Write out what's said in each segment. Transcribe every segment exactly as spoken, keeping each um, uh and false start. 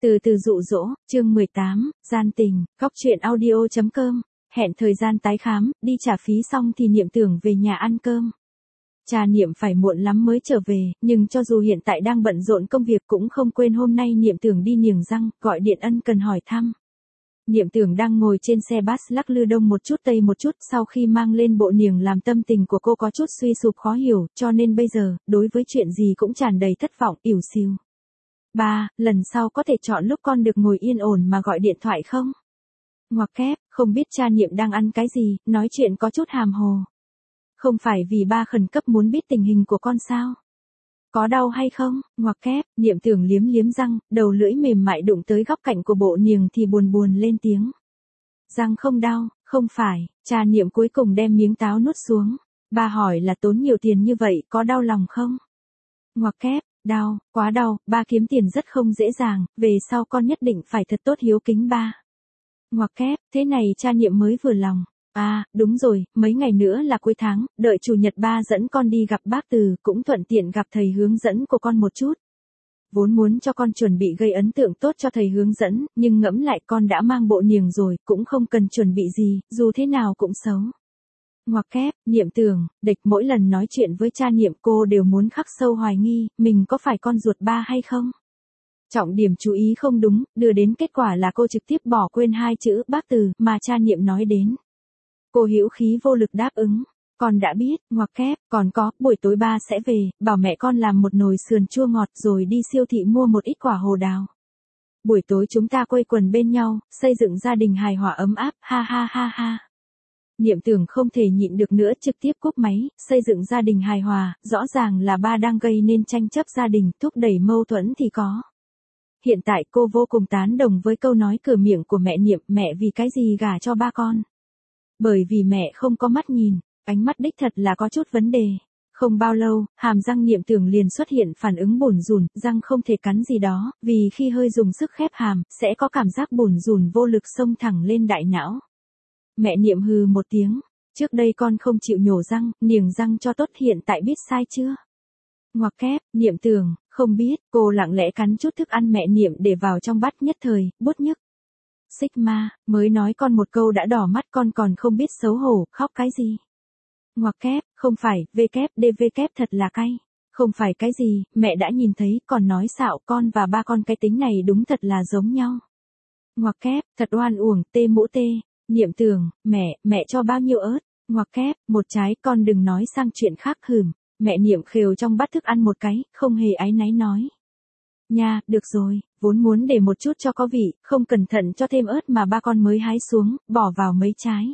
Từ từ dụ dỗ, chương mười tám, gian tình, góc truyện audio chấm com, hẹn thời gian tái khám, đi trả phí xong thì Niệm tưởng về nhà ăn cơm. Cha Niệm phải muộn lắm mới trở về, nhưng cho dù hiện tại đang bận rộn công việc cũng không quên hôm nay Niệm tưởng đi niềng răng, gọi điện ân cần hỏi thăm. Niệm tưởng đang ngồi trên xe bus lắc lư đông một chút tây một chút, sau khi mang lên bộ niềng làm tâm tình của cô có chút suy sụp khó hiểu, cho nên bây giờ, đối với chuyện gì cũng tràn đầy thất vọng, ỉu xìu. Ba, lần sau có thể chọn lúc con được ngồi yên ổn mà gọi điện thoại không? Ngoặc kép, không biết cha Niệm đang ăn cái gì, nói chuyện có chút hàm hồ. Không phải vì ba khẩn cấp muốn biết tình hình của con sao? Có đau hay không? Ngoặc kép, Niệm tưởng liếm liếm răng, đầu lưỡi mềm mại đụng tới góc cạnh của bộ niềng thì buồn buồn lên tiếng. Răng không đau, không phải, cha Niệm cuối cùng đem miếng táo nuốt xuống. Ba hỏi là tốn nhiều tiền như vậy, có đau lòng không? Ngoặc kép, đau, quá đau, ba kiếm tiền rất không dễ dàng, về sau con nhất định phải thật tốt hiếu kính ba. Ngoặc kép, thế này cha Niệm mới vừa lòng. À, đúng rồi, mấy ngày nữa là cuối tháng, đợi chủ nhật ba dẫn con đi gặp bác Từ, cũng thuận tiện gặp thầy hướng dẫn của con một chút. Vốn muốn cho con chuẩn bị gây ấn tượng tốt cho thầy hướng dẫn, nhưng ngẫm lại con đã mang bộ niềng rồi, cũng không cần chuẩn bị gì, dù thế nào cũng xấu. Ngoặc kép, Niệm tưởng, địch mỗi lần nói chuyện với cha Niệm cô đều muốn khắc sâu hoài nghi, mình có phải con ruột ba hay không? Trọng điểm chú ý không đúng, đưa đến kết quả là cô trực tiếp bỏ quên hai chữ bác Từ mà cha Niệm nói đến. Cô hữu khí vô lực đáp ứng, con đã biết, ngoặc kép, còn có, buổi tối ba sẽ về, bảo mẹ con làm một nồi sườn chua ngọt rồi đi siêu thị mua một ít quả hồ đào. Buổi tối chúng ta quây quần bên nhau, xây dựng gia đình hài hòa ấm áp, ha ha ha ha. Niệm tưởng không thể nhịn được nữa trực tiếp cúp máy, xây dựng gia đình hài hòa, rõ ràng là ba đang gây nên tranh chấp gia đình, thúc đẩy mâu thuẫn thì có. Hiện tại cô vô cùng tán đồng với câu nói cửa miệng của mẹ Niệm, mẹ vì cái gì gả cho ba con. Bởi vì mẹ không có mắt nhìn, ánh mắt đích thật là có chút vấn đề. Không bao lâu, hàm răng Niệm tưởng liền xuất hiện phản ứng bủn rủn, răng không thể cắn gì đó, vì khi hơi dùng sức khép hàm, sẽ có cảm giác bủn rủn vô lực xông thẳng lên đại não. Mẹ Niệm hừ một tiếng, trước đây con không chịu nhổ răng, niềng răng cho tốt, hiện tại biết sai chưa? Ngoặc kép, Niệm tưởng, không biết, cô lặng lẽ cắn chút thức ăn mẹ Niệm để vào trong bát, nhất thời, bút nhức. Sigma, mới nói con một câu đã đỏ mắt, con còn không biết xấu hổ, khóc cái gì? Ngoặc kép, không phải, v kép d v kép thật là cay. Không phải cái gì, mẹ đã nhìn thấy, còn nói xạo, con và ba con cái tính này đúng thật là giống nhau. Ngoặc kép, thật oan uổng, tê mũ tê. Niệm tưởng, mẹ, mẹ cho bao nhiêu ớt? Ngoặc kép, một trái, con đừng nói sang chuyện khác, hừm. Mẹ Niệm khều trong bát thức ăn một cái, không hề áy náy nói. Nha, được rồi, vốn muốn để một chút cho có vị, không cẩn thận cho thêm ớt mà ba con mới hái xuống, bỏ vào mấy trái.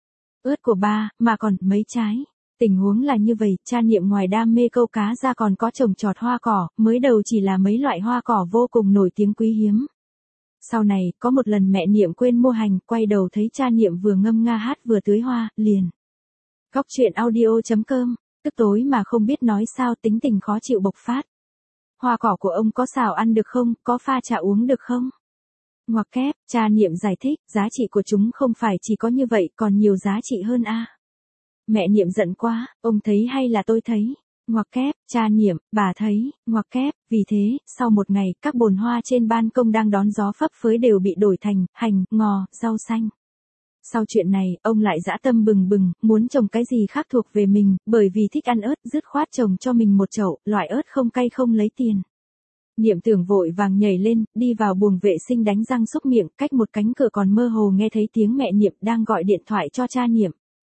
Ớt của ba, mà còn mấy trái. Tình huống là như vậy, cha Niệm ngoài đam mê câu cá ra còn có trồng trọt hoa cỏ, mới đầu chỉ là mấy loại hoa cỏ vô cùng nổi tiếng quý hiếm. Sau này, có một lần mẹ Niệm quên mua hành, quay đầu thấy cha Niệm vừa ngâm nga hát vừa tưới hoa, liền. Góc truyện audio chấm com, tức tối mà không biết nói sao, tính tình khó chịu bộc phát. Hoa cỏ của ông có xào ăn được không, có pha trà uống được không? Ngoặc kép, cha Niệm giải thích, giá trị của chúng không phải chỉ có như vậy, còn nhiều giá trị hơn a. À. Mẹ Niệm giận quá, ông thấy hay là tôi thấy? Ngoặc kép, cha Niệm, bà thấy, ngoặc kép, vì thế, sau một ngày, các bồn hoa trên ban công đang đón gió phấp phới đều bị đổi thành, hành, ngò, rau xanh. Sau chuyện này, ông lại dã tâm bừng bừng, muốn trồng cái gì khác thuộc về mình, bởi vì thích ăn ớt, dứt khoát trồng cho mình một chậu, loại ớt không cay không lấy tiền. Niệm tưởng vội vàng nhảy lên, đi vào buồng vệ sinh đánh răng xúc miệng, cách một cánh cửa còn mơ hồ nghe thấy tiếng mẹ Niệm đang gọi điện thoại cho cha Niệm.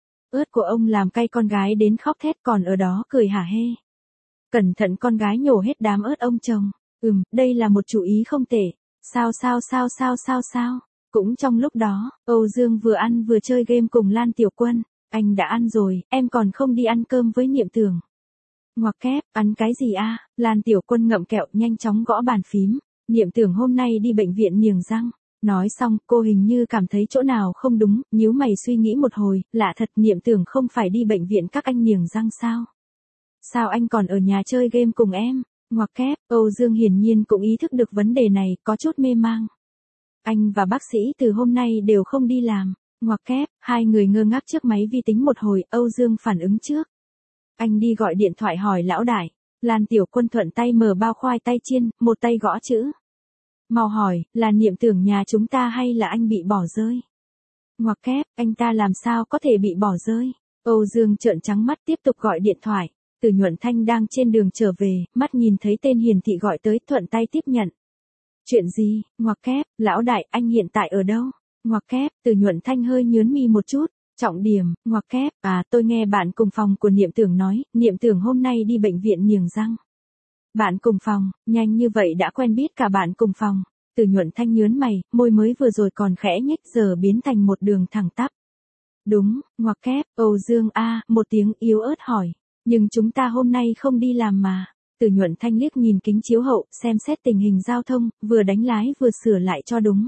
Ớt của ông làm cay con gái đến khóc thét, còn ở đó cười hả hê. Cẩn thận con gái nhổ hết đám ớt ông chồng. Ừm, đây là một chủ ý không tệ. Sao sao sao sao sao sao. Cũng trong lúc đó, Âu Dương vừa ăn vừa chơi game cùng Lan Tiểu Quân. Anh đã ăn rồi, em còn không đi ăn cơm với Niệm tưởng. Ngoặc kép, ăn cái gì a? À? Lan Tiểu Quân ngậm kẹo nhanh chóng gõ bàn phím. Niệm tưởng hôm nay đi bệnh viện niềng răng. Nói xong, cô hình như cảm thấy chỗ nào không đúng, nhíu mày suy nghĩ một hồi, lạ thật, Niệm tưởng không phải đi bệnh viện các anh niềng răng sao? Sao anh còn ở nhà chơi game cùng em? Ngoặc kép, Âu Dương hiển nhiên cũng ý thức được vấn đề này, có chút mê mang. Anh và bác sĩ từ hôm nay đều không đi làm. Ngoặc kép, hai người ngơ ngác trước máy vi tính một hồi, Âu Dương phản ứng trước. Anh đi gọi điện thoại hỏi lão đại. Lan Tiểu Quân thuận tay mở bao khoai tây chiên, một tay gõ chữ. Mau hỏi, là Niệm Tưởng nhà chúng ta hay là anh bị bỏ rơi? Ngoặc kép, anh ta làm sao có thể bị bỏ rơi? Âu Dương trợn trắng mắt tiếp tục gọi điện thoại. Từ Nhuận Thanh đang trên đường trở về, mắt nhìn thấy tên hiển thị gọi tới, thuận tay tiếp nhận. Chuyện gì? Ngoặc kép, lão đại, anh hiện tại ở đâu? Ngoặc kép, Từ Nhuận Thanh hơi nhướng mi một chút. Trọng điểm, ngoặc kép, à tôi nghe bạn cùng phòng của Niệm Tưởng nói, Niệm Tưởng hôm nay đi bệnh viện niềng răng. Bạn cùng phòng, nhanh như vậy đã quen biết cả bạn cùng phòng. Từ Nhuận Thanh nhớn mày, môi mới vừa rồi còn khẽ nhếch giờ biến thành một đường thẳng tắp. Đúng, ngoặc kép, Âu Dương a, một tiếng yếu ớt hỏi. Nhưng chúng ta hôm nay không đi làm mà. Từ Nhuận Thanh liếc nhìn kính chiếu hậu, xem xét tình hình giao thông, vừa đánh lái vừa sửa lại cho đúng.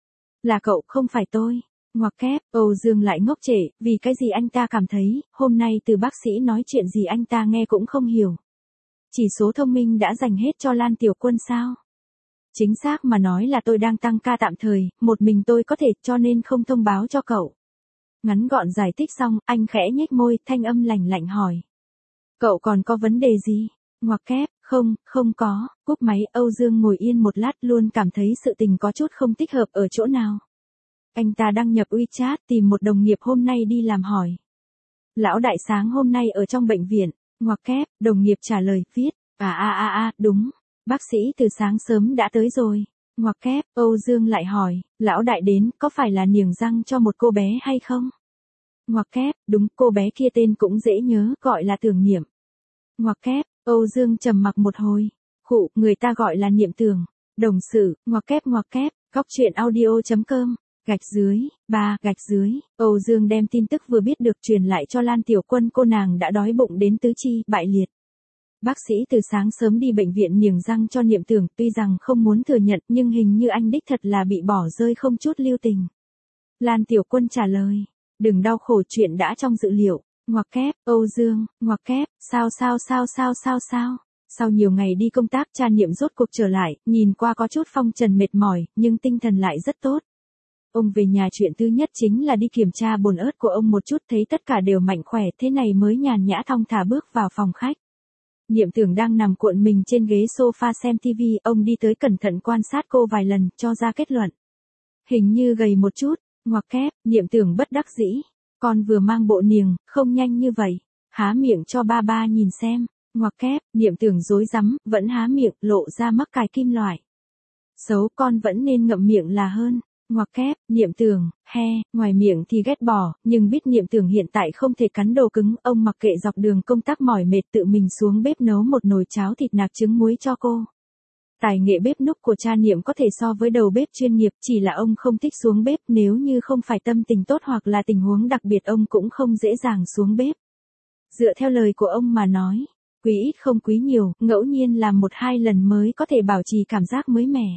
Là cậu, không phải tôi. Ngoặc kép, Âu Dương lại ngốc trệ, vì cái gì anh ta cảm thấy, hôm nay từ bác sĩ nói chuyện gì anh ta nghe cũng không hiểu. Chỉ số thông minh đã dành hết cho Lan Tiểu Quân sao? Chính xác mà nói là tôi đang tăng ca tạm thời, một mình tôi có thể cho nên không thông báo cho cậu. Ngắn gọn giải thích xong, anh khẽ nhếch môi, thanh âm lạnh lạnh hỏi. Cậu còn có vấn đề gì? Ngoặc kép, không, không có, cúp máy. Âu Dương ngồi yên một lát luôn cảm thấy sự tình có chút không thích hợp ở chỗ nào. Anh ta đăng nhập WeChat tìm một đồng nghiệp hôm nay đi làm hỏi. Lão đại sáng hôm nay ở trong bệnh viện. Ngoặc kép, đồng nghiệp trả lời, viết, à à à à, đúng, bác sĩ từ sáng sớm đã tới rồi. Ngoặc kép, Âu Dương lại hỏi, lão đại đến, có phải là niềng răng cho một cô bé hay không? Ngoặc kép, đúng, cô bé kia tên cũng dễ nhớ, gọi là Tưởng Niệm. Ngoặc kép, Âu Dương trầm mặc một hồi, khụ, người ta gọi là Niệm Tưởng. Đồng sự, ngoặc kép ngoặc kép, góc truyện audio.com. Gạch dưới, ba, gạch dưới, Âu Dương đem tin tức vừa biết được truyền lại cho Lan Tiểu Quân, cô nàng đã đói bụng đến tứ chi, bại liệt. Bác sĩ từ sáng sớm đi bệnh viện niềng răng cho Niệm Tưởng, tuy rằng không muốn thừa nhận nhưng hình như anh đích thật là bị bỏ rơi không chút lưu tình. Lan Tiểu Quân trả lời, đừng đau khổ, chuyện đã trong dự liệu. Ngoặc kép, Âu Dương, ngoặc kép, sao sao sao sao sao sao. Sau nhiều ngày đi công tác, cha Niệm rốt cuộc trở lại, nhìn qua có chút phong trần mệt mỏi, nhưng tinh thần lại rất tốt. Ông về nhà chuyện thứ nhất chính là đi kiểm tra bồn ớt của ông một chút, thấy tất cả đều mạnh khỏe, thế này mới nhàn nhã thong thả bước vào phòng khách. Niệm Tưởng đang nằm cuộn mình trên ghế sofa xem tivi, ông đi tới cẩn thận quan sát cô vài lần, cho ra kết luận. Hình như gầy một chút. Ngoặc kép, Niệm Tưởng bất đắc dĩ. Con vừa mang bộ niềng, không nhanh như vậy. Há miệng cho ba ba nhìn xem. Ngoặc kép, Niệm Tưởng rối rắm, vẫn há miệng, lộ ra mắc cài kim loại. Xấu, con vẫn nên ngậm miệng là hơn. Ngoặc kép, Niệm Tưởng, he, ngoài miệng thì ghét bỏ, nhưng biết Niệm Tưởng hiện tại không thể cắn đồ cứng, ông mặc kệ dọc đường công tác mỏi mệt tự mình xuống bếp nấu một nồi cháo thịt nạc trứng muối cho cô. Tài nghệ bếp núc của cha Niệm có thể so với đầu bếp chuyên nghiệp, chỉ là ông không thích xuống bếp, nếu như không phải tâm tình tốt hoặc là tình huống đặc biệt ông cũng không dễ dàng xuống bếp. Dựa theo lời của ông mà nói, quý ít không quý nhiều, ngẫu nhiên làm một hai lần mới có thể bảo trì cảm giác mới mẻ.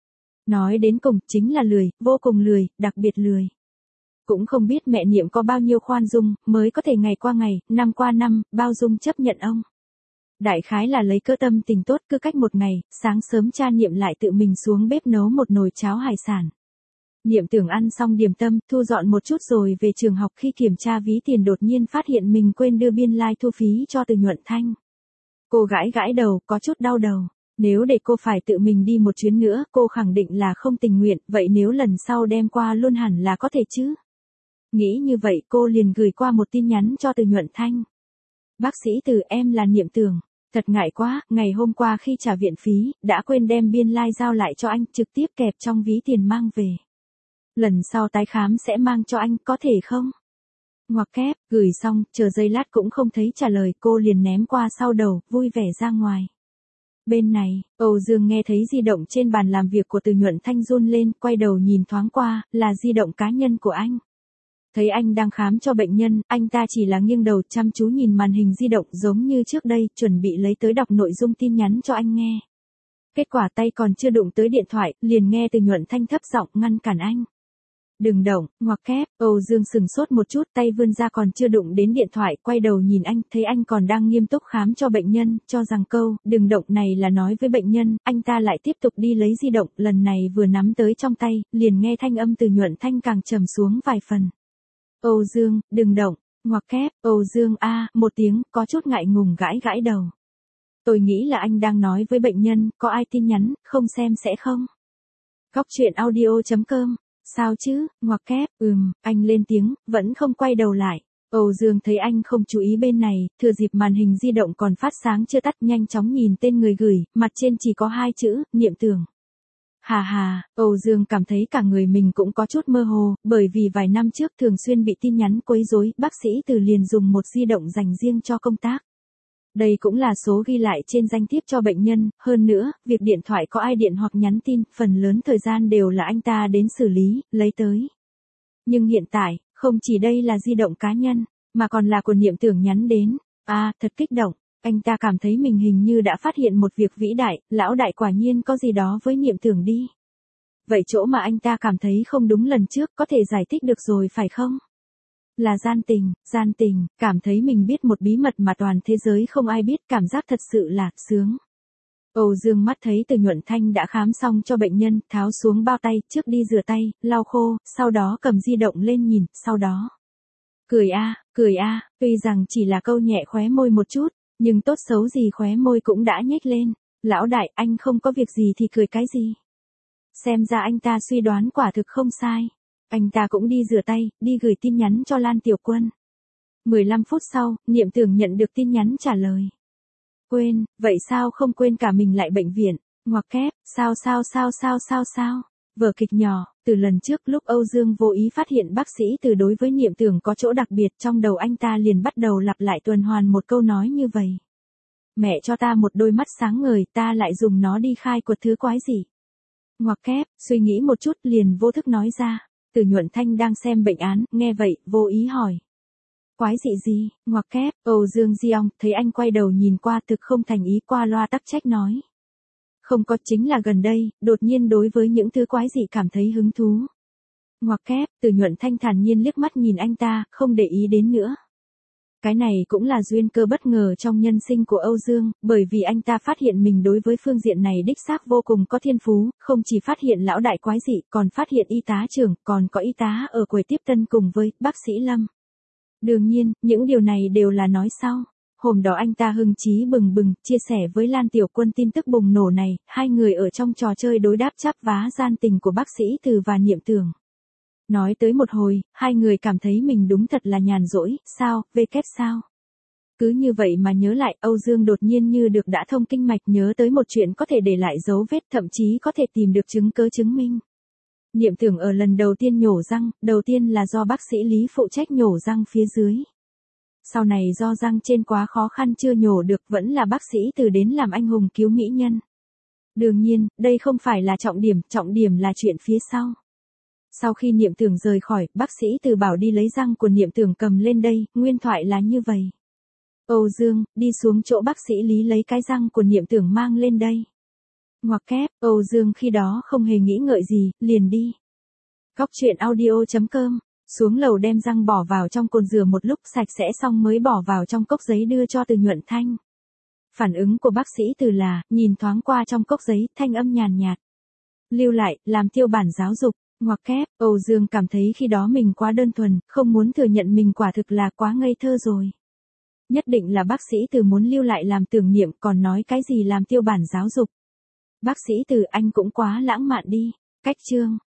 Nói đến cùng, chính là lười, vô cùng lười, đặc biệt lười. Cũng không biết mẹ Niệm có bao nhiêu khoan dung, mới có thể ngày qua ngày, năm qua năm, bao dung chấp nhận ông. Đại khái là lấy cơ tâm tình tốt, cứ cách một ngày, sáng sớm cha Niệm lại tự mình xuống bếp nấu một nồi cháo hải sản. Niệm Tưởng ăn xong điểm tâm, thu dọn một chút rồi về trường học, khi kiểm tra ví tiền đột nhiên phát hiện mình quên đưa biên lai like thu phí cho Từ Nhuận Thanh. Cô gãi gãi đầu, có chút đau đầu. Nếu để cô phải tự mình đi một chuyến nữa, cô khẳng định là không tình nguyện, vậy nếu lần sau đem qua luôn hẳn là có thể chứ. Nghĩ như vậy cô liền gửi qua một tin nhắn cho Từ Nhuận Thanh. Bác sĩ Từ, em là Niệm Tưởng. Thật ngại quá, ngày hôm qua khi trả viện phí, đã quên đem biên lai like giao lại cho anh, trực tiếp kẹp trong ví tiền mang về. Lần sau tái khám sẽ mang cho anh, có thể không? Ngoặc kép, gửi xong, chờ giây lát cũng không thấy trả lời, cô liền ném qua sau đầu, vui vẻ ra ngoài. Bên này, Âu Dương nghe thấy di động trên bàn làm việc của Từ Nhuận Thanh run lên, quay đầu nhìn thoáng qua, là di động cá nhân của anh. Thấy anh đang khám cho bệnh nhân, anh ta chỉ là nghiêng đầu chăm chú nhìn màn hình di động giống như trước đây, chuẩn bị lấy tới đọc nội dung tin nhắn cho anh nghe. Kết quả tay còn chưa đụng tới điện thoại, liền nghe Từ Nhuận Thanh thấp giọng ngăn cản anh. Đừng động, ngoặc kép, Âu Dương sừng sốt một chút, tay vươn ra còn chưa đụng đến điện thoại, quay đầu nhìn anh, thấy anh còn đang nghiêm túc khám cho bệnh nhân, cho rằng câu, đừng động này là nói với bệnh nhân, anh ta lại tiếp tục đi lấy di động, lần này vừa nắm tới trong tay, liền nghe thanh âm Từ Nhuận Thanh càng trầm xuống vài phần. Âu Dương, đừng động, ngoặc kép, Âu Dương a, một tiếng, có chút ngại ngùng gãi gãi đầu. Tôi nghĩ là anh đang nói với bệnh nhân, có ai tin nhắn, không xem sẽ không? Cóc truyện audio chấm com. Sao chứ, ngoặc kép, ừm, anh lên tiếng, vẫn không quay đầu lại. Âu Dương thấy anh không chú ý bên này, thừa dịp màn hình di động còn phát sáng chưa tắt nhanh chóng nhìn tên người gửi, mặt trên chỉ có hai chữ, Niệm Tưởng. Hà hà, Âu Dương cảm thấy cả người mình cũng có chút mơ hồ, bởi vì vài năm trước thường xuyên bị tin nhắn quấy rối, bác sĩ Từ liền dùng một di động dành riêng cho công tác. Đây cũng là số ghi lại trên danh thiếp cho bệnh nhân, hơn nữa, việc điện thoại có ai điện hoặc nhắn tin, phần lớn thời gian đều là anh ta đến xử lý, lấy tới. Nhưng hiện tại, không chỉ đây là di động cá nhân, mà còn là của Niệm Tưởng nhắn đến. À, thật kích động, anh ta cảm thấy mình hình như đã phát hiện một việc vĩ đại, lão đại quả nhiên có gì đó với Niệm Tưởng đi. Vậy chỗ mà anh ta cảm thấy không đúng lần trước có thể giải thích được rồi phải không? Là gian tình, gian tình, cảm thấy mình biết một bí mật mà toàn thế giới không ai biết, cảm giác thật sự là sướng. Âu Dương mắt thấy Từ Nhuận Thanh đã khám xong cho bệnh nhân, tháo xuống bao tay, trước đi rửa tay, lau khô, sau đó cầm di động lên nhìn, sau đó. Cười a, cười a, tuy rằng chỉ là câu nhẹ khóe môi một chút, nhưng tốt xấu gì khóe môi cũng đã nhếch lên. Lão đại, anh không có việc gì thì cười cái gì? Xem ra anh ta suy đoán quả thực không sai. Anh ta cũng đi rửa tay, đi gửi tin nhắn cho Lan Tiểu Quân. mười lăm phút sau, Niệm Tưởng nhận được tin nhắn trả lời. Quên, vậy sao không quên cả mình lại bệnh viện, ngoặc kép, sao sao sao sao sao sao, vở kịch nhỏ, từ lần trước lúc Âu Dương vô ý phát hiện bác sĩ Từ đối với Niệm Tưởng có chỗ đặc biệt trong đầu anh ta liền bắt đầu lặp lại tuần hoàn một câu nói như vậy. Mẹ cho ta một đôi mắt sáng ngời, ta lại dùng nó đi khai quật thứ quái gì. Ngoặc kép, suy nghĩ một chút liền vô thức nói ra. Từ Nhuận Thanh đang xem bệnh án, nghe vậy, vô ý hỏi. Quái dị gì, ngoặc kép, Âu Dương Diong, thấy anh quay đầu nhìn qua thực không thành ý qua loa tắc trách nói. Không có, chính là gần đây, đột nhiên đối với những thứ quái dị cảm thấy hứng thú. Ngoặc kép, Từ Nhuận Thanh thản nhiên liếc mắt nhìn anh ta, không để ý đến nữa. Cái này cũng là duyên cơ bất ngờ trong nhân sinh của Âu Dương, bởi vì anh ta phát hiện mình đối với phương diện này đích xác vô cùng có thiên phú, không chỉ phát hiện lão đại quái dị, còn phát hiện y tá trưởng, còn có y tá ở quầy tiếp tân cùng với bác sĩ Lâm. Đương nhiên, những điều này đều là nói sau. Hôm đó anh ta hưng chí bừng bừng, chia sẻ với Lan Tiểu Quân tin tức bùng nổ này, hai người ở trong trò chơi đối đáp chắp vá gian tình của bác sĩ Từ và Niệm Tưởng. Nói tới một hồi, hai người cảm thấy mình đúng thật là nhàn rỗi, sao, vê kép sao. Cứ như vậy mà nhớ lại, Âu Dương đột nhiên như được đã thông kinh mạch, nhớ tới một chuyện có thể để lại dấu vết, thậm chí có thể tìm được chứng cớ chứng minh. Niệm Tưởng ở lần đầu tiên nhổ răng, đầu tiên là do bác sĩ Lý phụ trách nhổ răng phía dưới. Sau này do răng trên quá khó khăn chưa nhổ được, vẫn là bác sĩ Từ đến làm anh hùng cứu mỹ nhân. Đương nhiên, đây không phải là trọng điểm, trọng điểm là chuyện phía sau. Sau khi Niệm Tưởng rời khỏi, bác sĩ Từ bảo đi lấy răng của Niệm Tưởng cầm lên đây, nguyên thoại là như vậy. Âu Dương, đi xuống chỗ bác sĩ Lý lấy cái răng của Niệm Tưởng mang lên đây. Ngoặc kép, Âu Dương khi đó không hề nghĩ ngợi gì, liền đi. Cóc truyện audio chấm com, xuống lầu đem răng bỏ vào trong cồn rửa một lúc sạch sẽ xong mới bỏ vào trong cốc giấy đưa cho Từ Nhuận Thanh. Phản ứng của bác sĩ Từ là, nhìn thoáng qua trong cốc giấy, thanh âm nhàn nhạt. Lưu lại, làm tiêu bản giáo dục. Ngoặc kép, Âu Dương cảm thấy khi đó mình quá đơn thuần, không muốn thừa nhận mình quả thực là quá ngây thơ rồi. Nhất định là bác sĩ Từ muốn lưu lại làm tưởng niệm, còn nói cái gì làm tiêu bản giáo dục. Bác sĩ Từ, anh cũng quá lãng mạn đi. Cách chương.